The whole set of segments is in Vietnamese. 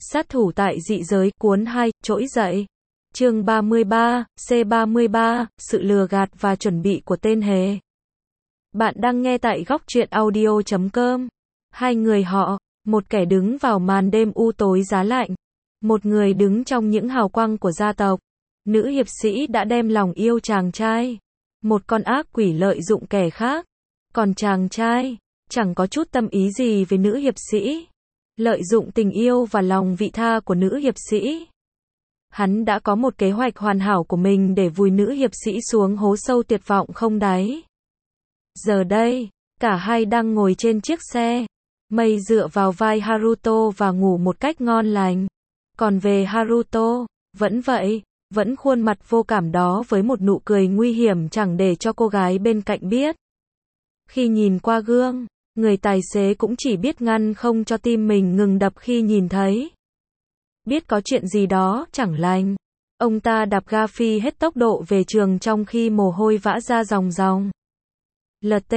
Sát thủ tại dị giới, cuốn 2, trỗi dậy. Chương 33, C33, sự lừa gạt và chuẩn bị của tên hề. Bạn đang nghe tại góc truyện audio.com. Hai người họ, một kẻ đứng vào màn đêm u tối giá lạnh, một người đứng trong những hào quang của gia tộc. Nữ hiệp sĩ đã đem lòng yêu chàng trai. Một con ác quỷ lợi dụng kẻ khác. Còn chàng trai, chẳng có chút tâm ý gì với nữ hiệp sĩ. Lợi dụng tình yêu và lòng vị tha của nữ hiệp sĩ. Hắn đã có một kế hoạch hoàn hảo của mình để vùi nữ hiệp sĩ xuống hố sâu tuyệt vọng không đáy. Giờ đây, cả hai đang ngồi trên chiếc xe. Mei dựa vào vai Haruto và ngủ một cách ngon lành. Còn về Haruto, vẫn vậy, vẫn khuôn mặt vô cảm đó với một nụ cười nguy hiểm chẳng để cho cô gái bên cạnh biết. Khi nhìn qua gương, người tài xế cũng chỉ biết ngăn không cho tim mình ngừng đập khi nhìn thấy. Biết có chuyện gì đó chẳng lành. Ông ta đạp ga phi hết tốc độ về trường trong khi mồ hôi vã ra ròng ròng. LT,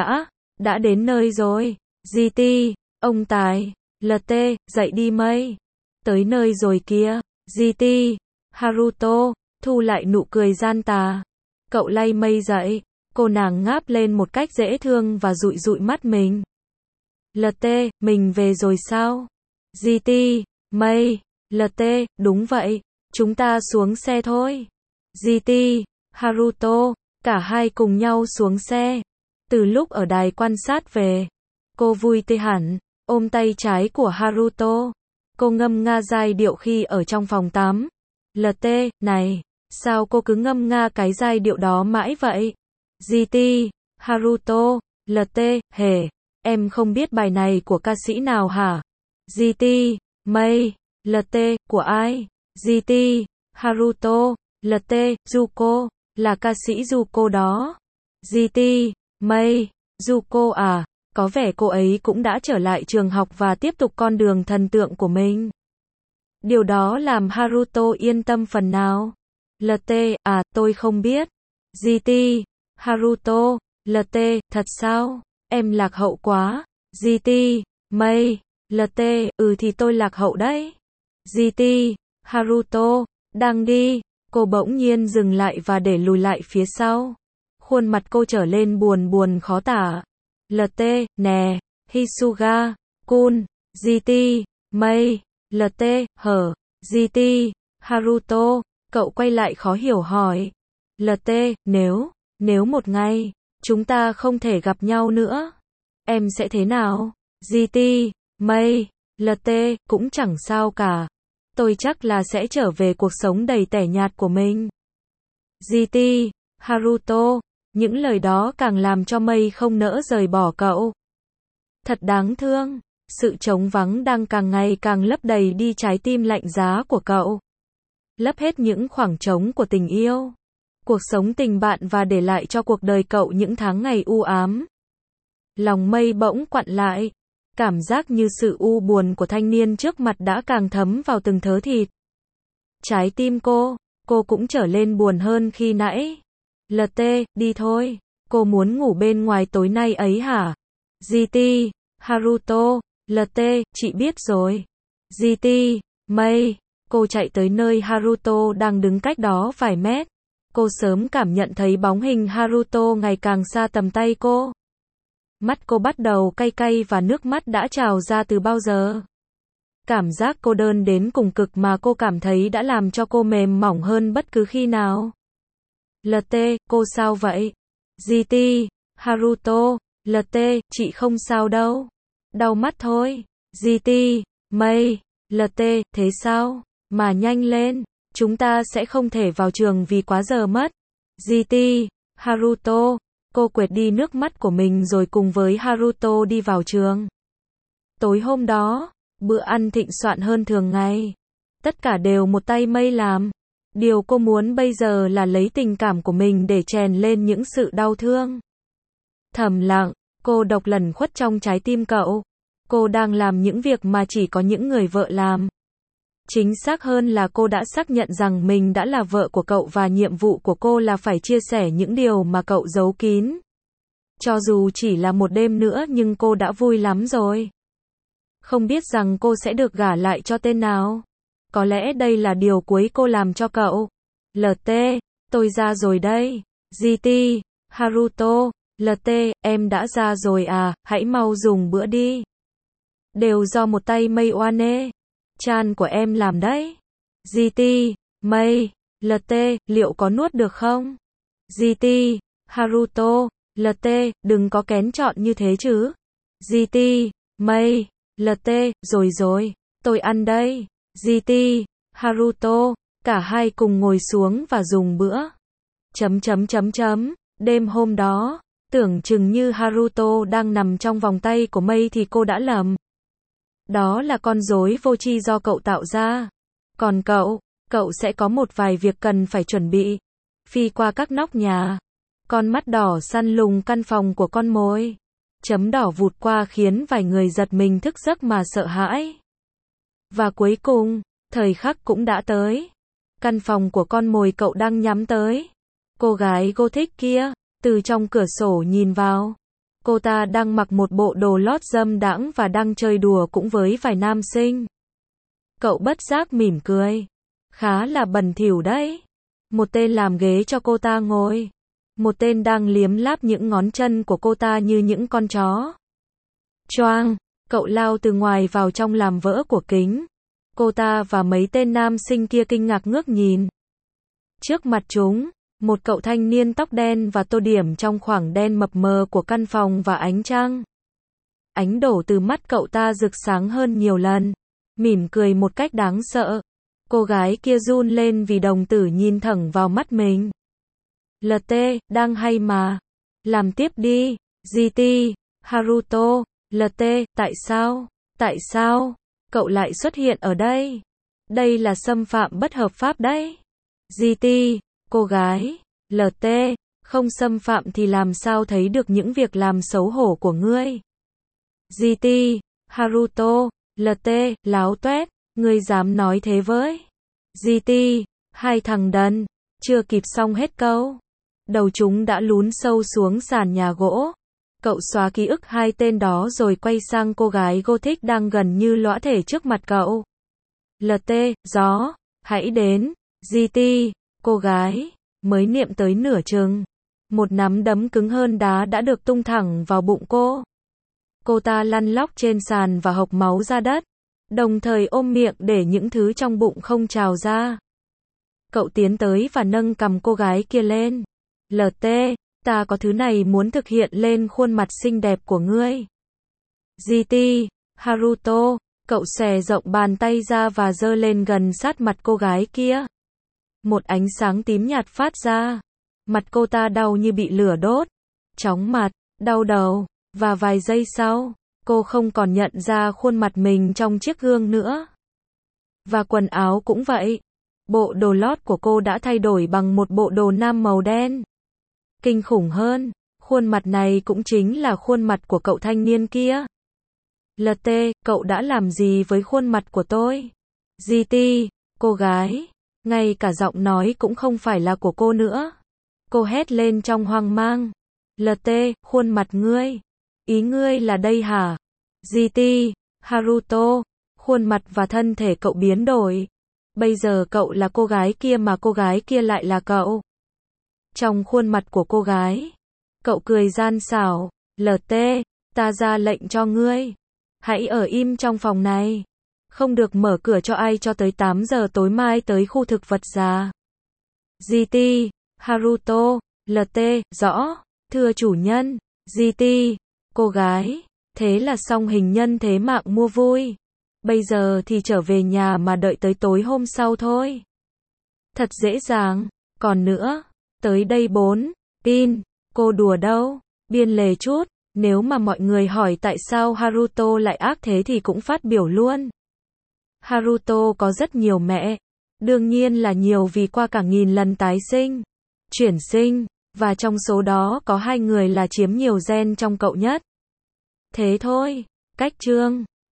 đã đến nơi rồi. GT, ông Tài. LT, dậy đi Mei. Tới nơi rồi kia. GT, Haruto, thu lại nụ cười gian tà. Cậu lay Mei dậy. Cô nàng ngáp lên một cách dễ thương và dụi dụi mắt mình. LT, mình về rồi sao? GT, Mei. LT, đúng vậy, chúng ta xuống xe thôi. GT, Haruto, cả hai cùng nhau xuống xe. Từ lúc ở đài quan sát về, cô vui tươi hẳn, ôm tay trái của Haruto. Cô ngâm nga giai điệu khi ở trong phòng tắm. LT, này, sao cô cứ ngâm nga cái giai điệu đó mãi vậy? GT, Haruto, LT, hề, em không biết bài này của ca sĩ nào hả? GT, Mei. LT, của ai? GT, Haruto, LT, Zuko, là ca sĩ Zuko đó. GT, Mei, Zuko à, có vẻ cô ấy cũng đã trở lại trường học và tiếp tục con đường thần tượng của mình. Điều đó làm Haruto yên tâm phần nào. LT, à, tôi không biết. GT, Haruto, LT, thật sao? Em lạc hậu quá. GT, Mei, LT, thì tôi lạc hậu đấy. GT, Haruto, đang đi, cô bỗng nhiên dừng lại và để lùi lại phía sau. Khuôn mặt cô trở lên buồn khó tả. LT, nè, Hisuga, Kun, GT, Mei, LT, hở, GT, Haruto, cậu quay lại khó hiểu hỏi. LT, nếu một ngày, chúng ta không thể gặp nhau nữa, em sẽ thế nào? GT, Mei, LT, cũng chẳng sao cả. Tôi chắc là sẽ trở về cuộc sống đầy tẻ nhạt của mình. GT, Haruto, những lời đó càng làm cho Mei không nỡ rời bỏ cậu. Thật đáng thương, sự trống vắng đang càng ngày càng lấp đầy đi trái tim lạnh giá của cậu. Lấp hết những khoảng trống của tình yêu, cuộc sống tình bạn và để lại cho cuộc đời cậu những tháng ngày u ám. Lòng Mei bỗng quặn lại. Cảm giác như sự u buồn của thanh niên trước mặt đã càng thấm vào từng thớ thịt. Trái tim cô cũng trở lên buồn hơn khi nãy. LT, đi thôi, cô muốn ngủ bên ngoài tối nay ấy hả? GT, Haruto, LT, chị biết rồi. GT, Mei, cô chạy tới nơi Haruto đang đứng cách đó vài mét. Cô sớm cảm nhận thấy bóng hình Haruto ngày càng xa tầm tay cô. Mắt cô bắt đầu cay cay và nước mắt đã trào ra từ bao giờ. Cảm giác cô đơn đến cùng cực mà cô cảm thấy đã làm cho cô mềm mỏng hơn bất cứ khi nào. LT, cô sao vậy? GT, Haruto, LT, chị không sao đâu. Đau mắt thôi. GT, Mei, LT, thế sao? Mà nhanh lên, chúng ta sẽ không thể vào trường vì quá giờ mất. GT, Haruto, cô quệt đi nước mắt của mình rồi cùng với Haruto đi vào trường. Tối hôm đó, bữa ăn thịnh soạn hơn thường ngày. Tất cả đều một tay Mei làm. Điều cô muốn bây giờ là lấy tình cảm của mình để chèn lên những sự đau thương. Thầm lặng, cô độc lẩn khuất trong trái tim cậu. Cô đang làm những việc mà chỉ có những người vợ làm. Chính xác hơn là cô đã xác nhận rằng mình đã là vợ của cậu và nhiệm vụ của cô là phải chia sẻ những điều mà cậu giấu kín. Cho dù chỉ là một đêm nữa nhưng cô đã vui lắm rồi. Không biết rằng cô sẽ được gả lại cho tên nào. Có lẽ đây là điều cuối cô làm cho cậu. LT, tôi ra rồi đây. GT, Haruto, LT, em đã ra rồi à, hãy mau dùng bữa đi. Đều do một tay Mei Oane, chan của em làm đấy. GT, Mei, LT, liệu có nuốt được không? GT, Haruto, LT, đừng có kén chọn như thế chứ. GT, Mei, LT, rồi, tôi ăn đây. GT, Haruto, cả hai cùng ngồi xuống và dùng bữa. Đêm hôm đó, tưởng chừng như Haruto đang nằm trong vòng tay của Mei thì cô đã lầm. Đó là con rối vô tri do cậu tạo ra. Còn cậu sẽ có một vài việc cần phải chuẩn bị. Phi qua các nóc nhà. Con mắt đỏ săn lùng căn phòng của con mồi. Chấm đỏ vụt qua khiến vài người giật mình thức giấc mà sợ hãi. Và cuối cùng, thời khắc cũng đã tới. Căn phòng của con mồi cậu đang nhắm tới. Cô gái Gothic kia, từ trong cửa sổ nhìn vào. Cô ta đang mặc một bộ đồ lót dâm đãng và đang chơi đùa cũng với vài nam sinh. Cậu bất giác mỉm cười. Khá là bẩn thỉu đấy. Một tên làm ghế cho cô ta ngồi. Một tên đang liếm láp những ngón chân của cô ta như những con chó. Choang, cậu lao từ ngoài vào trong làm vỡ của kính. Cô ta và mấy tên nam sinh kia kinh ngạc ngước nhìn. Trước mặt chúng, một cậu thanh niên tóc đen và tô điểm trong khoảng đen mập mờ của căn phòng và ánh trăng. Ánh đổ từ mắt cậu ta rực sáng hơn nhiều lần. Mỉm cười một cách đáng sợ. Cô gái kia run lên vì đồng tử nhìn thẳng vào mắt mình. LT, đang hay mà. Làm tiếp đi. GT, Haruto, LT, tại sao? Cậu lại xuất hiện ở đây? Đây là xâm phạm bất hợp pháp đấy. GT, cô gái, LT, không xâm phạm thì làm sao thấy được những việc làm xấu hổ của ngươi? GT, Haruto, LT, láo toét, ngươi dám nói thế với? GT, hai thằng đần, chưa kịp xong hết câu. Đầu chúng đã lún sâu xuống sàn nhà gỗ. Cậu xóa ký ức hai tên đó rồi quay sang cô gái Gothic đang gần như lõa thể trước mặt cậu. LT, gió, hãy đến. GT, cô gái, mới niệm tới nửa chừng. Một nắm đấm cứng hơn đá đã được tung thẳng vào bụng cô. Cô ta lăn lóc trên sàn và hộc máu ra đất, đồng thời ôm miệng để những thứ trong bụng không trào ra. Cậu tiến tới và nâng cằm cô gái kia lên. LT, ta có thứ này muốn thực hiện lên khuôn mặt xinh đẹp của ngươi. GT, Haruto, cậu xòe rộng bàn tay ra và giơ lên gần sát mặt cô gái kia. Một ánh sáng tím nhạt phát ra. Mặt cô ta đau như bị lửa đốt. Chóng mặt, đau đầu. Và vài giây sau, cô không còn nhận ra khuôn mặt mình trong chiếc gương nữa. Và quần áo cũng vậy. Bộ đồ lót của cô đã thay đổi bằng một bộ đồ nam màu đen. Kinh khủng hơn, khuôn mặt này cũng chính là khuôn mặt của cậu thanh niên kia. LT, cậu đã làm gì với khuôn mặt của tôi? GT, cô gái, ngay cả giọng nói cũng không phải là của cô nữa. Cô hét lên trong hoang mang. LT, khuôn mặt ngươi. Ý ngươi là đây hả? GT, Haruto, khuôn mặt và thân thể cậu biến đổi. Bây giờ cậu là cô gái kia mà cô gái kia lại là cậu. Trong khuôn mặt của cô gái, cậu cười gian xảo. LT, ta ra lệnh cho ngươi. Hãy ở im trong phòng này. Không được mở cửa cho ai cho tới 8 giờ tối mai tới khu thực vật già. GT, Haruto, LT, rõ, thưa chủ nhân. GT, cô gái, thế là xong hình nhân thế mạng mua vui. Bây giờ thì trở về nhà mà đợi tới tối hôm sau thôi. Thật dễ dàng, còn nữa, tới đây 4, pin, cô đùa đâu, biên lề chút, nếu mà mọi người hỏi tại sao Haruto lại ác thế thì cũng phát biểu luôn. Haruto có rất nhiều mẹ, đương nhiên là nhiều vì qua cả nghìn lần tái sinh, chuyển sinh, và trong số đó có 2 người là chiếm nhiều gen trong cậu nhất. Thế thôi, cách chương.